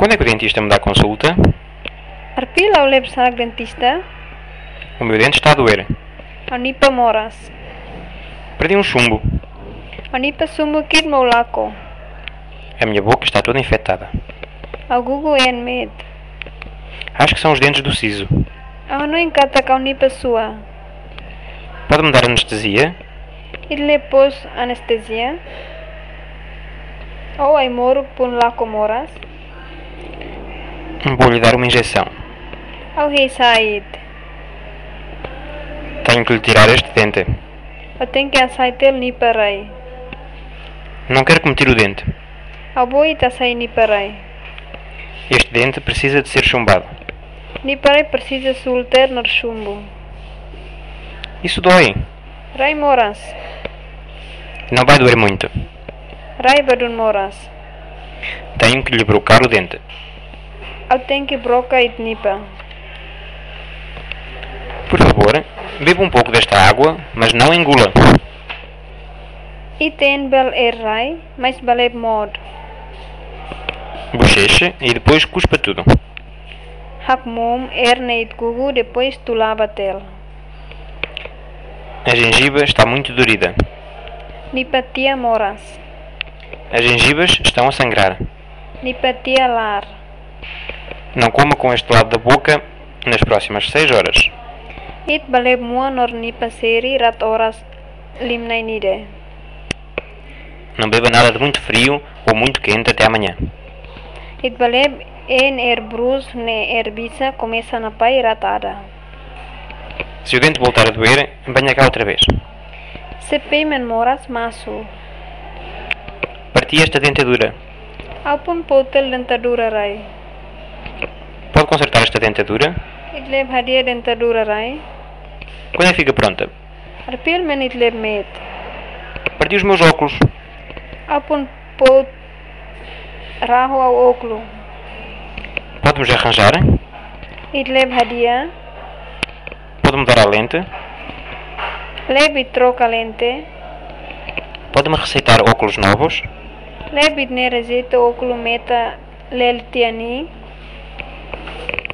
Quando é que o dentista me dá consulta? Arpil au lep sa dentista? O meu dente está a doer. Anipa moras. Perdi um chumbo. Anipa sumukit maulako. A minha boca está toda infectada. Au gugu en med. Acho que são os dentes do siso. Au no encata kau nipa sua. Pode-me dar anestesia? Idle pos anestesia. Ou ai moro pun lako moras. Vou-lhe dar uma injeção. Au hei said. Tenho que lhe tirar este dente. Au tem que asaitel nipa rai. Não quero que me tire o dente. Au boi tasai nipa rai. Este dente precisa de ser chumbado. Nipa rai precisa sulter nor chumbo. Isso dói. Rai moras. Não vai doer muito. Rai badun moras. Tenho que lhe brocar o dente. Au tem que broca it nipa. Por favor, beba um pouco desta água, mas não engula. Iten bel rai, mas baleb mod. Bocheche e depois cuspa tudo. Hak mom neit gugu depois tu lava tel. A gengiva está muito dorida. Nipatia moras. As gengivas estão a sangrar. Nipatia lar. Não coma com este lado da boca nas próximas 6 horas. It baleb mua nor nipa seri rat horas limnai nide. Não beba nada de muito frio ou muito quente até amanhã. It baleb en brus ne bisa começa na pai ratada. Se o dente voltar a doer, venha cá outra vez. Se payment moras masu. Parti esta dentadura. Apun potel dentadura rai. Pode consertar esta dentadura? Itleb hadia dentadura rai. Quando é que fica pronta? Arpil men itleb met. Parti os meus óculos. Apun pot raho au oklu. Pode-me já arranjar? Itleb hadia. Pode-me dar a lente? Leb troca lente. Pode-me receitar óculos novos? Leb ne receita oklu meta leltiani.